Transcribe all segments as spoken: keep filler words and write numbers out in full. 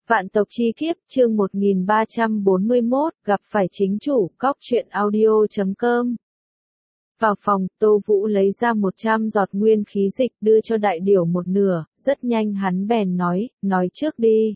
Vạn tộc chi kiếp, chương một nghìn ba trăm bốn mươi mốt, gặp phải chính chủ, cóc truyện audio chấm com. Vào phòng, Tô Vũ lấy ra một trăm giọt nguyên khí dịch đưa cho đại điểu một nửa, rất nhanh hắn bèn nói, nói trước đi.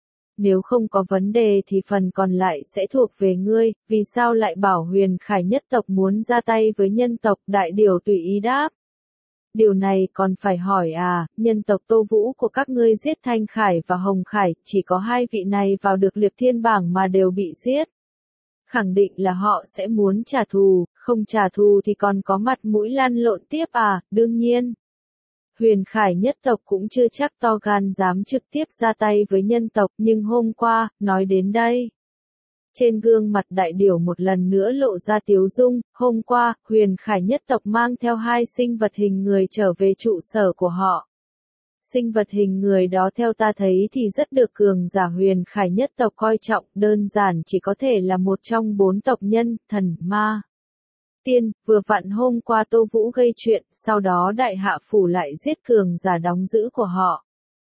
Nếu không có vấn đề thì phần còn lại sẽ thuộc về ngươi, vì sao lại bảo Huyền Khải nhất tộc muốn ra tay với nhân tộc, đại điểu tùy ý đáp. Điều này còn phải hỏi à, nhân tộc Tô Vũ của các ngươi giết Thanh Khải và Hồng Khải, chỉ có hai vị này vào được liệp thiên bảng mà đều bị giết. Khẳng định là họ sẽ muốn trả thù, không trả thù thì còn có mặt mũi lăn lộn tiếp à, đương nhiên. Huyền Khải nhất tộc cũng chưa chắc to gan dám trực tiếp ra tay với nhân tộc, nhưng hôm qua, nói đến đây. Trên gương mặt đại điểu một lần nữa lộ ra tiếu dung, hôm qua, Huyền Khải nhất tộc mang theo hai sinh vật hình người trở về trụ sở của họ. Sinh vật hình người đó theo ta thấy thì rất được cường giả Huyền Khải nhất tộc coi trọng, đơn giản chỉ có thể là một trong bốn tộc nhân, thần, ma. Tiên, vừa vặn hôm qua Tô Vũ gây chuyện, sau đó đại hạ phủ lại giết cường giả đóng giữ của họ.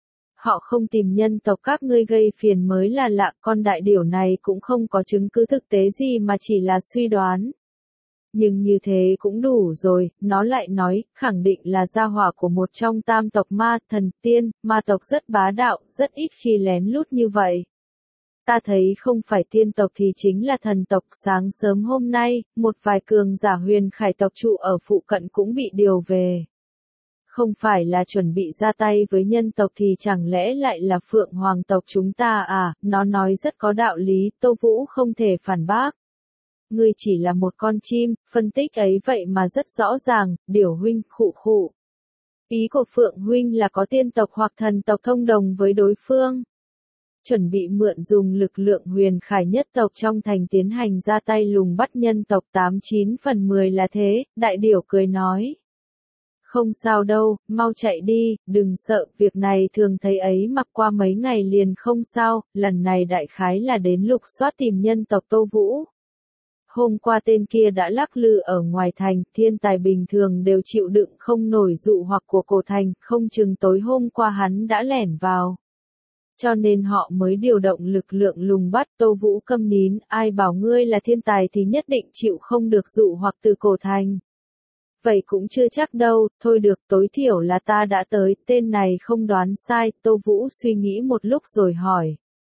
Họ không tìm nhân tộc các ngươi gây phiền mới là lạ, con đại điểu này cũng không có chứng cứ thực tế gì mà chỉ là suy đoán. Nhưng như thế cũng đủ rồi, nó lại nói, khẳng định là gia hỏa của một trong tam tộc ma, thần, tiên, ma tộc rất bá đạo, rất ít khi lén lút như vậy. Ta thấy không phải tiên tộc thì chính là thần tộc. Sáng sớm hôm nay, một vài cường giả Huyền Khải tộc trụ ở phụ cận cũng bị điều về. Không phải là chuẩn bị ra tay với nhân tộc thì chẳng lẽ lại là Phượng Hoàng tộc chúng ta à, nó nói rất có đạo lý, Tô Vũ không thể phản bác. Ngươi chỉ là một con chim, phân tích ấy vậy mà rất rõ ràng, điểu huynh, khụ khụ. Ý của Phượng huynh là có tiên tộc hoặc thần tộc thông đồng với đối phương. Chuẩn bị mượn dùng lực lượng Huyền Khải nhất tộc trong thành tiến hành ra tay lùng bắt nhân tộc tám chín phần mười là thế, đại điểu cười nói. Không sao đâu, mau chạy đi, đừng sợ, việc này thường thấy ấy mặc qua mấy ngày liền không sao, lần này đại khái là đến lục soát tìm nhân tộc Tô Vũ. Hôm qua tên kia đã lắc lư ở ngoài thành, thiên tài bình thường đều chịu đựng không nổi dụ hoặc của cổ thành, không chừng tối hôm qua hắn đã lẻn vào. Cho nên họ mới điều động lực lượng lùng bắt. Tô Vũ câm nín, ai bảo ngươi là thiên tài thì nhất định chịu không được dụ hoặc từ cổ thành. Vậy cũng chưa chắc đâu, thôi được, tối thiểu là ta đã tới, tên này không đoán sai, Tô Vũ suy nghĩ một lúc rồi hỏi.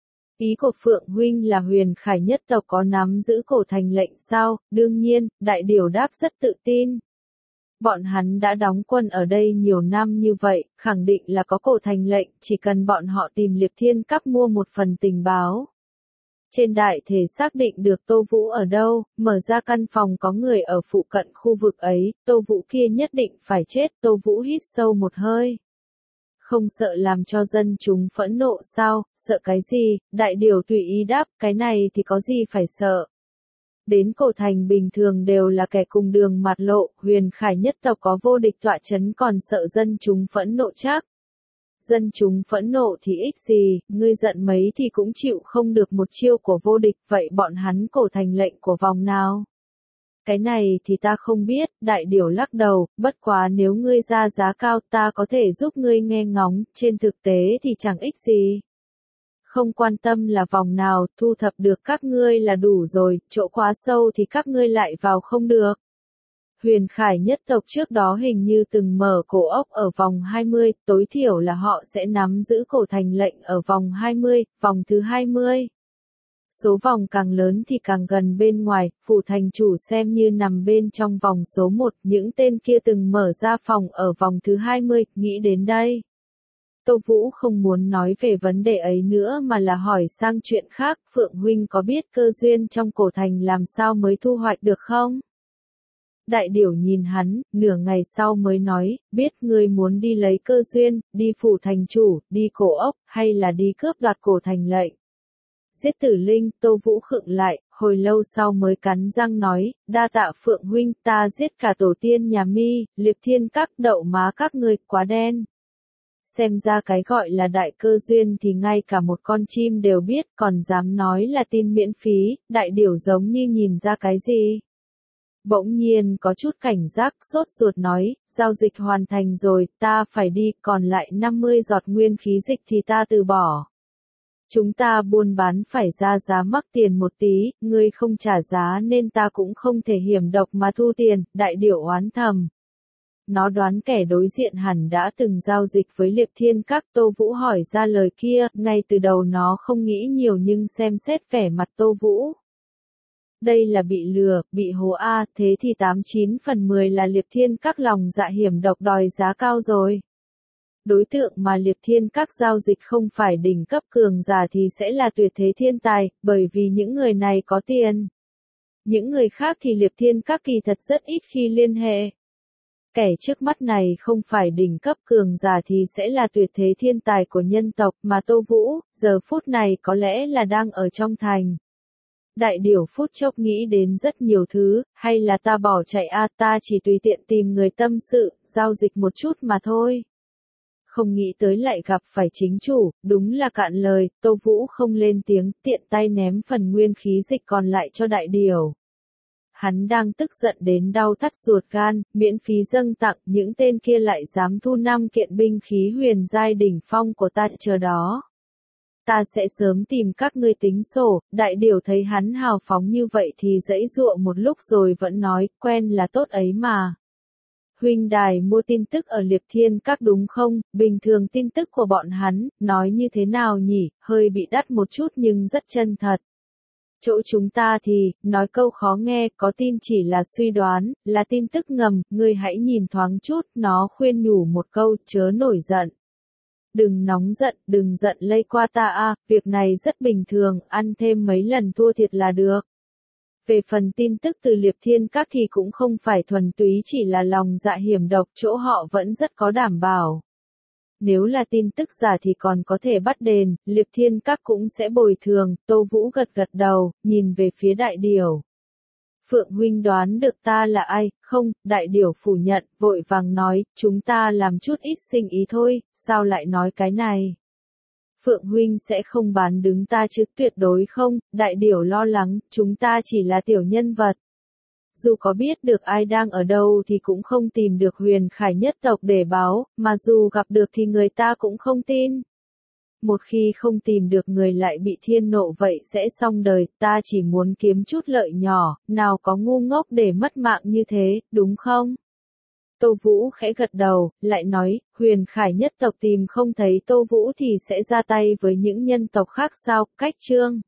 Ý của Phượng huynh là Huyền Khải nhất tộc có nắm giữ cổ thành lệnh sao? Đương nhiên, đại điểu đáp rất tự tin. Bọn hắn đã đóng quân ở đây nhiều năm như vậy, khẳng định là có cổ thành lệnh, chỉ cần bọn họ tìm Liệp Thiên Các mua một phần tình báo. Trên đại thể xác định được Tô Vũ ở đâu, mở ra căn phòng có người ở phụ cận khu vực ấy, Tô Vũ kia nhất định phải chết. Tô Vũ hít sâu một hơi. Không sợ làm cho dân chúng phẫn nộ sao, sợ cái gì, đại điểu tùy ý đáp, cái này thì có gì phải sợ. Đến cổ thành bình thường đều là kẻ cùng đường mặt lộ, Huyền Khải nhất tộc có vô địch tọa chấn còn sợ dân chúng phẫn nộ chắc. Dân chúng phẫn nộ thì ích gì, ngươi giận mấy thì cũng chịu không được một chiêu của vô địch, vậy bọn hắn cổ thành lệnh của vòng nào? Cái này thì ta không biết, đại điểu lắc đầu, bất quá nếu ngươi ra giá cao ta có thể giúp ngươi nghe ngóng, trên thực tế thì chẳng ích gì. Không quan tâm là vòng nào, thu thập được các ngươi là đủ rồi, chỗ quá sâu thì các ngươi lại vào không được. Huyền Khải nhất tộc trước đó hình như từng mở cổ ốc ở vòng hai mươi, tối thiểu là họ sẽ nắm giữ cổ thành lệnh ở vòng hai mươi, vòng thứ hai mươi. Số vòng càng lớn thì càng gần bên ngoài, phủ thành chủ xem như nằm bên trong vòng số một, những tên kia từng mở ra phòng ở vòng thứ hai mươi, nghĩ đến đây. Tô Vũ không muốn nói về vấn đề ấy nữa mà là hỏi sang chuyện khác, Phượng huynh có biết cơ duyên trong cổ thành làm sao mới thu hoạch được không? Đại điểu nhìn hắn, nửa ngày sau mới nói, biết ngươi muốn đi lấy cơ duyên, đi phủ thành chủ, đi cổ ốc, hay là đi cướp đoạt cổ thành lệnh. Giết tử linh, Tô Vũ khựng lại, hồi lâu sau mới cắn răng nói, đa tạ Phượng huynh, ta giết cả tổ tiên nhà Mi, Liệp Thiên Các, đậu má các ngươi, quá đen. Xem ra cái gọi là đại cơ duyên thì ngay cả một con chim đều biết, còn dám nói là tin miễn phí, đại điểu giống như nhìn ra cái gì. Bỗng nhiên có chút cảnh giác, sốt ruột nói, giao dịch hoàn thành rồi, ta phải đi, còn lại năm mươi giọt nguyên khí dịch thì ta từ bỏ. Chúng ta buôn bán phải ra giá mắc tiền một tí, ngươi không trả giá nên ta cũng không thể hiểm độc mà thu tiền, đại điểu oán thầm. Nó đoán kẻ đối diện hẳn đã từng giao dịch với Liệp Thiên Các. Tô Vũ hỏi ra lời kia, ngay từ đầu nó không nghĩ nhiều nhưng xem xét vẻ mặt Tô Vũ. Đây là bị lừa, bị hố a, thế thì tám chín phần mười là Liệp Thiên Các lòng dạ hiểm độc đòi giá cao rồi. Đối tượng mà Liệp Thiên Các giao dịch không phải đỉnh cấp cường giả thì sẽ là tuyệt thế thiên tài, bởi vì những người này có tiền. Những người khác thì Liệp Thiên Các kỳ thật rất ít khi liên hệ. Kẻ trước mắt này không phải đỉnh cấp cường giả thì sẽ là tuyệt thế thiên tài của nhân tộc mà Tô Vũ, giờ phút này có lẽ là đang ở trong thành. Đại điểu phút chốc nghĩ đến rất nhiều thứ, hay là ta bỏ chạy a, ta chỉ tùy tiện tìm người tâm sự, giao dịch một chút mà thôi. Không nghĩ tới lại gặp phải chính chủ, đúng là cạn lời, Tô Vũ không lên tiếng, tiện tay ném phần nguyên khí dịch còn lại cho đại điểu. Hắn đang tức giận đến đau thắt ruột gan, miễn phí dâng tặng, những tên kia lại dám thu năm kiện binh khí huyền giai đỉnh phong của ta, chờ đó. Ta sẽ sớm tìm các ngươi tính sổ. Đại điểu thấy hắn hào phóng như vậy thì giãy giụa một lúc rồi vẫn nói, quen là tốt ấy mà. Huynh đài mua tin tức ở Liệp Thiên Các đúng không? Bình thường tin tức của bọn hắn, nói như thế nào nhỉ, hơi bị đắt một chút nhưng rất chân thật. Chỗ chúng ta thì, nói câu khó nghe, có tin chỉ là suy đoán, là tin tức ngầm, ngươi hãy nhìn thoáng chút, nó khuyên nhủ một câu, chớ nổi giận. Đừng nóng giận, đừng giận lây qua ta a, việc này rất bình thường, ăn thêm mấy lần thua thiệt là được. Về phần tin tức từ Liệp Thiên Các thì cũng không phải thuần túy chỉ là lòng dạ hiểm độc, chỗ họ vẫn rất có đảm bảo. Nếu là tin tức giả thì còn có thể bắt đền, Liệp Thiên Các cũng sẽ bồi thường. Tô Vũ gật gật đầu, nhìn về phía đại điểu. Phượng huynh đoán được ta là ai? Không, đại điểu phủ nhận, vội vàng nói, chúng ta làm chút ít sinh ý thôi, sao lại nói cái này? Phượng huynh sẽ không bán đứng ta chứ? Tuyệt đối không, đại điểu lo lắng, chúng ta chỉ là tiểu nhân vật. Dù có biết được ai đang ở đâu thì cũng không tìm được Huyền Khải nhất tộc để báo, mà dù gặp được thì người ta cũng không tin. Một khi không tìm được người lại bị thiên nộ vậy sẽ xong đời, ta chỉ muốn kiếm chút lợi nhỏ, nào có ngu ngốc để mất mạng như thế, đúng không? Tô Vũ khẽ gật đầu, lại nói, Huyền Khải nhất tộc tìm không thấy Tô Vũ thì sẽ ra tay với những nhân tộc khác sao? Cách chương